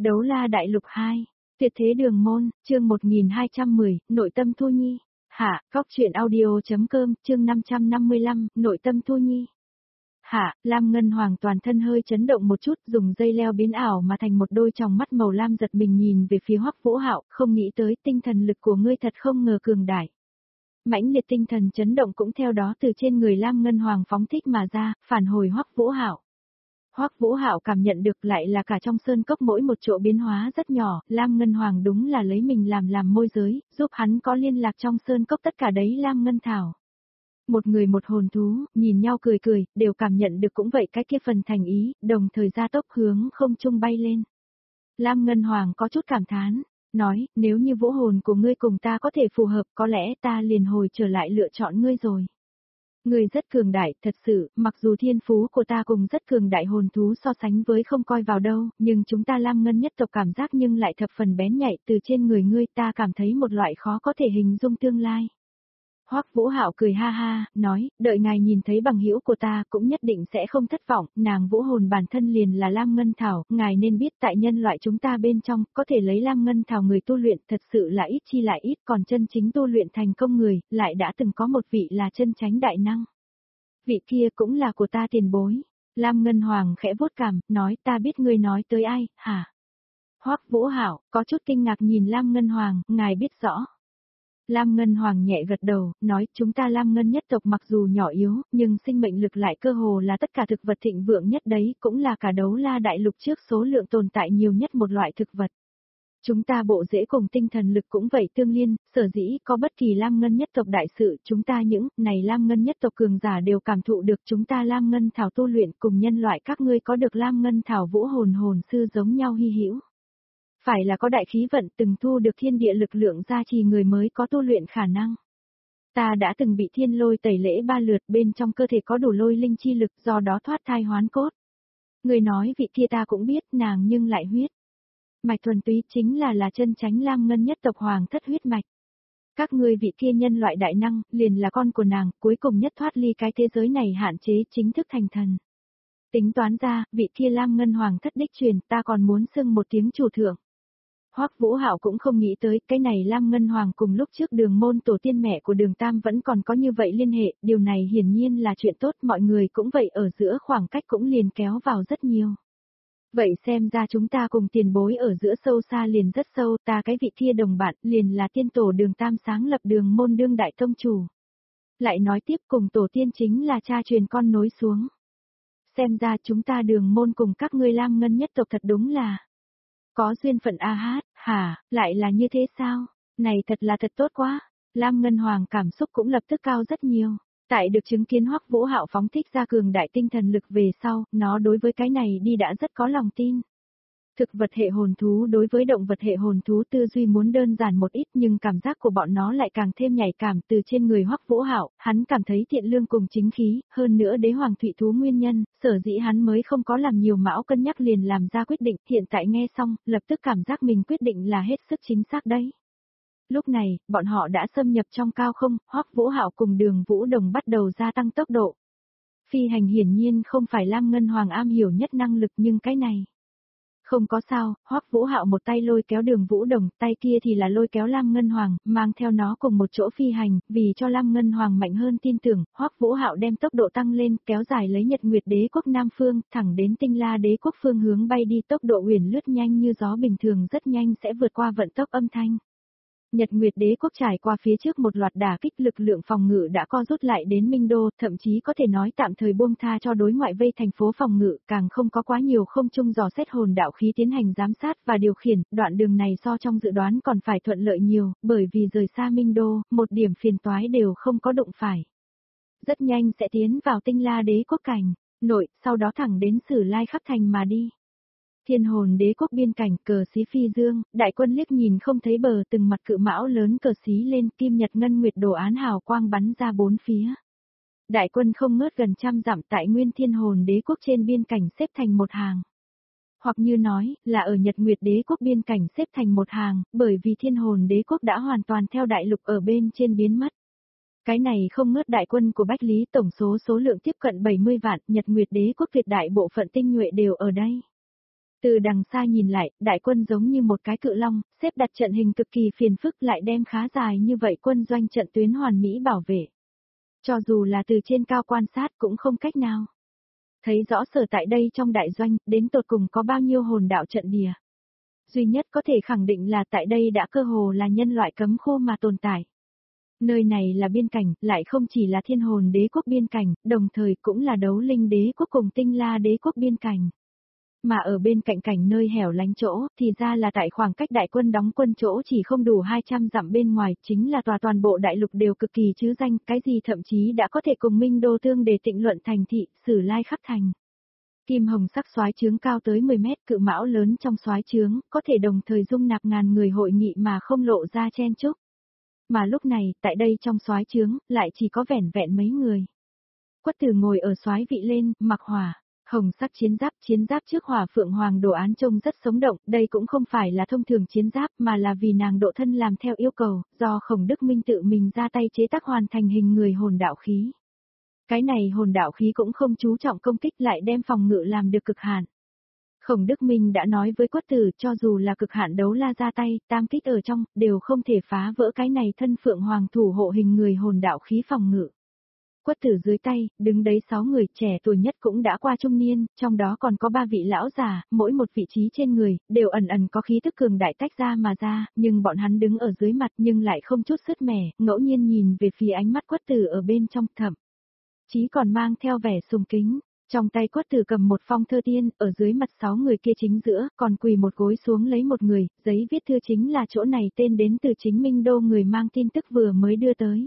Đấu la đại lục 2, tuyệt thế đường môn, chương 1210, nội tâm Thu Nhi. Hạ, góc truyện audio.com, chương 555, nội tâm Thu Nhi. Hạ, Lam Ngân Hoàng toàn thân hơi chấn động một chút, dùng dây leo biến ảo mà thành một đôi tròng mắt màu lam giật mình nhìn về phía Hoắc Vũ Hạo, không nghĩ tới tinh thần lực của ngươi thật không ngờ cường đại. Mãnh liệt tinh thần chấn động cũng theo đó từ trên người Lam Ngân Hoàng phóng thích mà ra, phản hồi Hoắc Vũ Hạo. Hoắc Vũ Hạo cảm nhận được lại là cả trong sơn cốc mỗi một chỗ biến hóa rất nhỏ, Lam Ngân Hoàng đúng là lấy mình làm môi giới, giúp hắn có liên lạc trong sơn cốc tất cả đấy Lam Ngân Thảo. Một người một hồn thú, nhìn nhau cười cười, đều cảm nhận được cũng vậy cái kia phần thành ý, đồng thời gia tốc hướng không trung bay lên. Lam Ngân Hoàng có chút cảm thán, nói, nếu như vũ hồn của ngươi cùng ta có thể phù hợp có lẽ ta liền hồi trở lại lựa chọn ngươi rồi. Ngươi rất cường đại, thật sự, mặc dù thiên phú của ta cùng rất cường đại hồn thú so sánh với không coi vào đâu, nhưng chúng ta Lam Ngân nhất tộc cảm giác nhưng lại thập phần bén nhạy, từ trên người ngươi ta cảm thấy một loại khó có thể hình dung tương lai. Hoắc Vũ Hạo cười ha ha, nói, đợi ngài nhìn thấy bằng hữu của ta cũng nhất định sẽ không thất vọng, nàng vũ hồn bản thân liền là Lam Ngân Thảo, ngài nên biết tại nhân loại chúng ta bên trong, có thể lấy Lam Ngân Thảo người tu luyện thật sự là ít chi lại ít, còn chân chính tu luyện thành công người, lại đã từng có một vị là chân chánh đại năng. Vị kia cũng là của ta tiền bối. Lam Ngân Hoàng khẽ vuốt cằm, nói ta biết ngươi nói tới ai, hả? Hoắc Vũ Hạo có chút kinh ngạc nhìn Lam Ngân Hoàng, ngài biết rõ. Lam Ngân Hoàng nhẹ gật đầu, nói chúng ta Lam Ngân nhất tộc mặc dù nhỏ yếu, nhưng sinh mệnh lực lại cơ hồ là tất cả thực vật thịnh vượng nhất đấy, cũng là cả đấu la đại lục trước số lượng tồn tại nhiều nhất một loại thực vật. Chúng ta bộ rễ cùng tinh thần lực cũng vậy tương liên, sở dĩ có bất kỳ Lam Ngân nhất tộc đại sự, chúng ta những này Lam Ngân nhất tộc cường giả đều cảm thụ được chúng ta Lam Ngân Thảo tu luyện cùng nhân loại các ngươi có được Lam Ngân Thảo vũ hồn hồn sư giống nhau hy hữu. Phải là có đại khí vận từng thu được thiên địa lực lượng gia trì người mới có tu luyện khả năng. Ta đã từng bị thiên lôi tẩy lễ 3 lượt bên trong cơ thể có đủ lôi linh chi lực do đó thoát thai hoán cốt. Người nói vị kia ta cũng biết nàng nhưng lại huyết. Mạch thuần túy chính là chân chánh Lam Ngân nhất tộc hoàng thất huyết mạch. Các ngươi vị kia nhân loại đại năng, liền là con của nàng, cuối cùng nhất thoát ly cái thế giới này hạn chế chính thức thành thần. Tính toán ra, vị kia Lam Ngân hoàng thất đích truyền, ta còn muốn xưng một tiếng chủ thượng. Hoắc Vũ Hạo cũng không nghĩ tới, cái này Lam Ngân Hoàng cùng lúc trước Đường môn tổ tiên mẹ của Đường Tam vẫn còn có như vậy liên hệ, điều này hiển nhiên là chuyện tốt, mọi người cũng vậy ở giữa khoảng cách cũng liền kéo vào rất nhiều. Vậy xem ra chúng ta cùng tiền bối ở giữa sâu xa liền rất sâu, ta cái vị kia đồng bạn liền là tiên tổ Đường Tam sáng lập Đường môn đương đại tông chủ. Lại nói tiếp cùng tổ tiên chính là cha truyền con nối xuống. Xem ra chúng ta Đường môn cùng các ngươi Lam Ngân nhất tộc thật đúng là có duyên phận a hát, hả, lại là như thế sao? Này thật là thật tốt quá. Lam Ngân Hoàng cảm xúc cũng lập tức cao rất nhiều. Tại được chứng kiến Hoắc Vũ Hạo phóng thích ra cường đại tinh thần lực về sau, nó đối với cái này đi đã rất có lòng tin. Thực vật hệ hồn thú đối với động vật hệ hồn thú tư duy muốn đơn giản một ít nhưng cảm giác của bọn nó lại càng thêm nhạy cảm từ trên người Hoắc Vũ Hạo, hắn cảm thấy thiện lương cùng chính khí, hơn nữa đế hoàng thụy thú nguyên nhân, sở dĩ hắn mới không có làm nhiều mão cân nhắc liền làm ra quyết định, hiện tại nghe xong, lập tức cảm giác mình quyết định là hết sức chính xác đấy. Lúc này, bọn họ đã xâm nhập trong cao không, Hoắc Vũ Hạo cùng Đường Vũ Đồng bắt đầu gia tăng tốc độ. Phi hành hiển nhiên không phải Lam Ngân Hoàng am hiểu nhất năng lực nhưng cái này không có sao, Hoắc Vũ Hạo một tay lôi kéo Đường Vũ Đồng, tay kia thì là lôi kéo Lam Ngân Hoàng, mang theo nó cùng một chỗ phi hành, vì cho Lam Ngân Hoàng mạnh hơn tin tưởng, Hoắc Vũ Hạo đem tốc độ tăng lên, kéo dài lấy Nhật Nguyệt Đế quốc Nam phương, thẳng đến Tinh La Đế quốc phương hướng bay đi, tốc độ uyển lướt nhanh như gió bình thường rất nhanh sẽ vượt qua vận tốc âm thanh. Nhật Nguyệt Đế quốc trải qua phía trước một loạt đả kích lực lượng phòng ngự đã co rút lại đến Minh Đô, thậm chí có thể nói tạm thời buông tha cho đối ngoại vây thành phố phòng ngự, càng không có quá nhiều không trung dò xét hồn đạo khí tiến hành giám sát và điều khiển, đoạn đường này so trong dự đoán còn phải thuận lợi nhiều, bởi vì rời xa Minh Đô, một điểm phiền toái đều không có đụng phải. Rất nhanh sẽ tiến vào Tinh La Đế quốc cảnh nội, sau đó thẳng đến Sử Lai Khắc thành mà đi. Thiên hồn đế quốc biên cảnh cờ xí phi dương, đại quân liếc nhìn không thấy bờ từng mặt cự mão lớn cờ xí lên kim nhật ngân nguyệt đồ án hào quang bắn ra bốn phía. Đại quân không ngớt gần trăm dặm tại nguyên thiên hồn đế quốc trên biên cảnh xếp thành một hàng. Hoặc như nói là ở Nhật Nguyệt đế quốc biên cảnh xếp thành một hàng, bởi vì thiên hồn đế quốc đã hoàn toàn theo đại lục ở bên trên biến mất. Cái này không ngớt đại quân của Bách Lý tổng số lượng tiếp cận 70 vạn, Nhật Nguyệt đế quốc Việt đại bộ phận tinh nhuệ đều ở đây. Từ đằng xa nhìn lại, đại quân giống như một cái cự long, xếp đặt trận hình cực kỳ phiền phức lại đem khá dài như vậy quân doanh trận tuyến hoàn mỹ bảo vệ. Cho dù là từ trên cao quan sát cũng không cách nào thấy rõ sở tại đây trong đại doanh, đến tột cùng có bao nhiêu hồn đạo trận địa. Duy nhất có thể khẳng định là tại đây đã cơ hồ là nhân loại cấm khu mà tồn tại. Nơi này là biên cảnh, lại không chỉ là thiên hồn đế quốc biên cảnh, đồng thời cũng là đấu linh đế quốc cùng tinh la đế quốc biên cảnh. Mà ở bên cạnh cảnh nơi hẻo lánh chỗ, thì ra là tại khoảng cách đại quân đóng quân chỗ chỉ không đủ 200 dặm bên ngoài, chính là toàn bộ đại lục đều cực kỳ chứ danh, cái gì thậm chí đã có thể cùng Minh Đô Thương để tịnh luận thành thị, Sử Lai khắp thành. Kim hồng sắc soái trướng cao tới 10 mét, cự mão lớn trong soái trướng, có thể đồng thời dung nạp ngàn người hội nghị mà không lộ ra chen chúc. Mà lúc này, tại đây trong soái trướng, lại chỉ có vẻn vẹn mấy người. Quất Tử ngồi ở soái vị lên, mặc hỏa, hồng sắc chiến giáp trước hỏa phượng hoàng đồ án trông rất sống động, đây cũng không phải là thông thường chiến giáp mà là vì nàng độ thân làm theo yêu cầu, do Khổng Đức Minh tự mình ra tay chế tác hoàn thành hình người hồn đạo khí. Cái này hồn đạo khí cũng không chú trọng công kích lại đem phòng ngự làm được cực hạn. Khổng Đức Minh đã nói với Quất Tử cho dù là cực hạn đấu la ra tay, tam kích ở trong, đều không thể phá vỡ cái này thân phượng hoàng thủ hộ hình người hồn đạo khí phòng ngự. Quất Tử dưới tay, đứng đấy 6 người, trẻ tuổi nhất cũng đã qua trung niên, trong đó còn có 3 vị lão già, mỗi một vị trí trên người, đều ẩn ẩn có khí tức cường đại tách ra mà ra, nhưng bọn hắn đứng ở dưới mặt nhưng lại không chút sứt mẻ, ngẫu nhiên nhìn về phía ánh mắt Quất Tử ở bên trong thậm chí còn mang theo vẻ sùng kính. Trong tay Quất Tử cầm một phong thơ tiên, ở dưới mặt 6 người kia chính giữa, còn quỳ một gối xuống lấy một người, giấy viết thư chính là chỗ này tên đến từ chính Minh Đô người mang tin tức vừa mới đưa tới.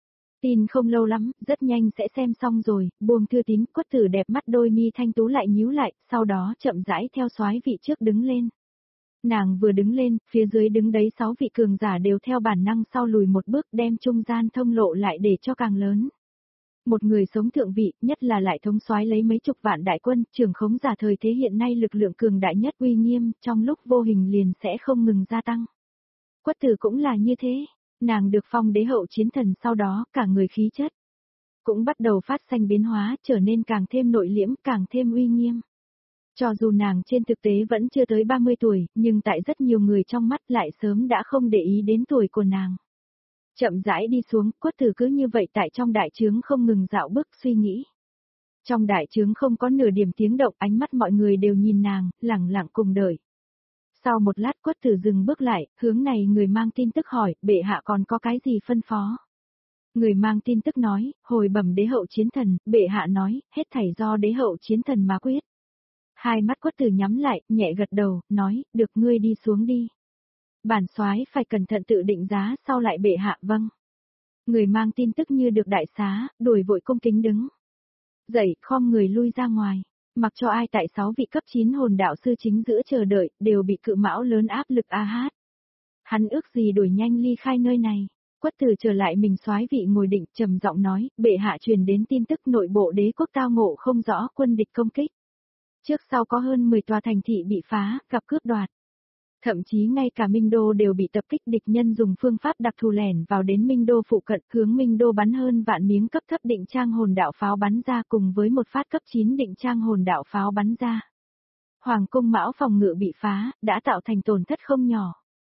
Tin không lâu lắm, rất nhanh sẽ xem xong rồi, buông thư tín, Quất Tử đẹp mắt đôi mi thanh tú lại nhíu lại, sau đó chậm rãi theo soái vị trước đứng lên. Nàng vừa đứng lên, phía dưới đứng đấy 6 vị cường giả đều theo bản năng sau lùi một bước đem trung gian thông lộ lại để cho càng lớn. Một người sống thượng vị, nhất là lại thống soái lấy mấy chục vạn đại quân, trưởng khống giả thời thế hiện nay lực lượng cường đại nhất uy nghiêm, trong lúc vô hình liền sẽ không ngừng gia tăng. Quất Tử cũng là như thế, nàng được phong đế hậu chiến thần sau đó, cả người khí chất cũng bắt đầu phát sinh biến hóa, trở nên càng thêm nội liễm, càng thêm uy nghiêm. Cho dù nàng trên thực tế vẫn chưa tới 30 tuổi, nhưng tại rất nhiều người trong mắt lại sớm đã không để ý đến tuổi của nàng. Chậm rãi đi xuống, Quất Tử cứ như vậy tại trong đại trướng không ngừng dạo bước suy nghĩ. Trong đại trướng không có nửa điểm tiếng động, ánh mắt mọi người đều nhìn nàng, lẳng lặng cùng đợi. Sau một lát Quất Tử dừng bước lại, hướng này người mang tin tức hỏi, bệ hạ còn có cái gì phân phó? Người mang tin tức nói, hồi bẩm đế hậu chiến thần, bệ hạ nói, hết thảy do đế hậu chiến thần mà quyết. Hai mắt Quất Tử nhắm lại, nhẹ gật đầu, nói, được ngươi đi xuống đi. Bản soái phải cẩn thận tự định giá sau lại bệ hạ vâng. Người mang tin tức như được đại xá, đuổi vội cung kính đứng. Dậy, khom người lui ra ngoài. Mặc cho ai tại 6 vị cấp 9 hồn đạo sư chính giữa chờ đợi, đều bị cự mão lớn áp lực a hát. Hắn ước gì đuổi nhanh ly khai nơi này. Quất Tử trở lại mình soái vị ngồi định, trầm giọng nói, bệ hạ truyền đến tin tức nội bộ đế quốc tao ngộ không rõ, quân địch công kích. Trước sau có hơn 10 tòa thành thị bị phá, gặp cướp đoạt. Thậm chí ngay cả Minh Đô đều bị tập kích, địch nhân dùng phương pháp đặc thù lẻn vào đến Minh Đô phụ cận, hướng Minh Đô bắn hơn vạn miếng cấp thấp định trang hồn đạo pháo bắn ra cùng với một phát cấp 9 định trang hồn đạo pháo bắn ra. Hoàng cung Mão phòng ngự bị phá, đã tạo thành tổn thất không nhỏ.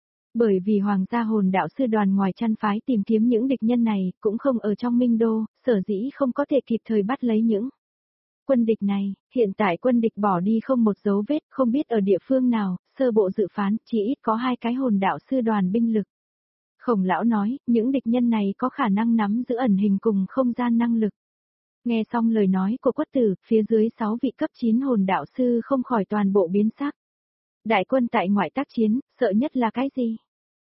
Bởi vì Hoàng gia hồn đạo sư đoàn ngoài chăn phái tìm kiếm những địch nhân này, cũng không ở trong Minh Đô, sở dĩ không có thể kịp thời bắt lấy những quân địch này. Hiện tại quân địch bỏ đi không một dấu vết, không biết ở địa phương nào, sơ bộ dự phán, chỉ ít có 2 cái hồn đạo sư đoàn binh lực. Khổng lão nói, những địch nhân này có khả năng nắm giữ ẩn hình cùng không gian năng lực. Nghe xong lời nói của Quất Tử, phía dưới 6 vị cấp 9 hồn đạo sư không khỏi toàn bộ biến sắc. Đại quân tại ngoại tác chiến, sợ nhất là cái gì?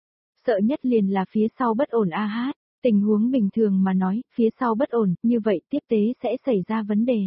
Sợ nhất liền là phía sau bất ổn a hát, tình huống bình thường mà nói, phía sau bất ổn, như vậy tiếp tế sẽ xảy ra vấn đề.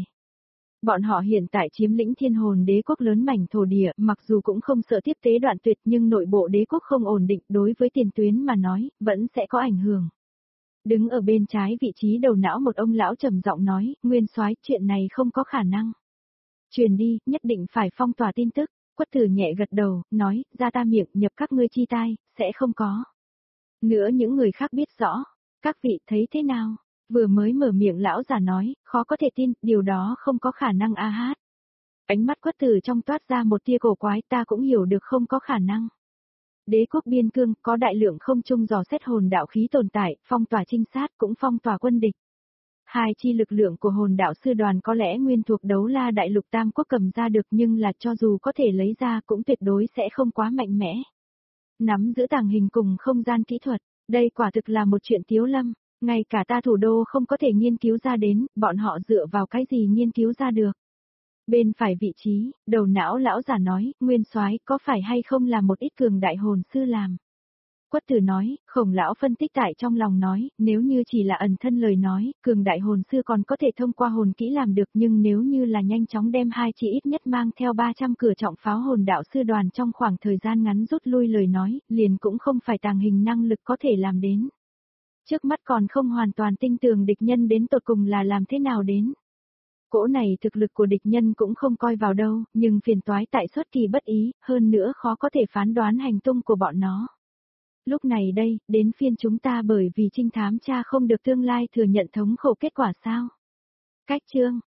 Bọn họ hiện tại chiếm lĩnh thiên hồn đế quốc lớn mảnh thổ địa, mặc dù cũng không sợ tiếp tế đoạn tuyệt nhưng nội bộ đế quốc không ổn định đối với tiền tuyến mà nói, vẫn sẽ có ảnh hưởng. Đứng ở bên trái vị trí đầu não một ông lão trầm giọng nói, nguyên soái, chuyện này không có khả năng. Truyền đi, nhất định phải phong tỏa tin tức. Quất Tử nhẹ gật đầu, nói, ra ta miệng nhập các ngươi chi tai, sẽ không có. Nữa những người khác biết rõ, các vị thấy thế nào? Vừa mới mở miệng lão già nói, khó có thể tin, điều đó không có khả năng a hát. Ánh mắt Quất Tử trong toát ra một tia cổ quái, ta cũng hiểu được không có khả năng. Đế quốc biên cương có đại lượng không trung dò xét hồn đạo khí tồn tại, phong tỏa trinh sát cũng phong tỏa quân địch. Hai chi lực lượng của hồn đạo sư đoàn có lẽ nguyên thuộc Đấu La Đại Lục Tam Quốc cầm ra được, nhưng là cho dù có thể lấy ra cũng tuyệt đối sẽ không quá mạnh mẽ. Nắm giữ tàng hình cùng không gian kỹ thuật, đây quả thực là một chuyện tiếu lâm, ngay cả ta thủ đô không có thể nghiên cứu ra đến, bọn họ dựa vào cái gì nghiên cứu ra được. Bên phải vị trí, đầu não lão giả nói, Nguyên Soái có phải hay không là một ít cường đại hồn sư làm. Quất Tử nói, Khổng lão phân tích tại trong lòng nói, nếu như chỉ là ẩn thân lời nói, cường đại hồn sư còn có thể thông qua hồn kỹ làm được, nhưng nếu như là nhanh chóng đem hai chỉ ít nhất mang theo 300 cửa trọng pháo hồn đạo sư đoàn trong khoảng thời gian ngắn rút lui lời nói, liền cũng không phải tàng hình năng lực có thể làm đến. Trước mắt còn không hoàn toàn tin tưởng địch nhân đến tột cùng là làm thế nào đến. Cỗ này thực lực của địch nhân cũng không coi vào đâu, nhưng phiền toái tại xuất kỳ bất ý, hơn nữa khó có thể phán đoán hành tung của bọn nó. Lúc này đây, đến phiên chúng ta bởi vì trinh thám tra không được tương lai thừa nhận thống khổ kết quả sao? Cách chương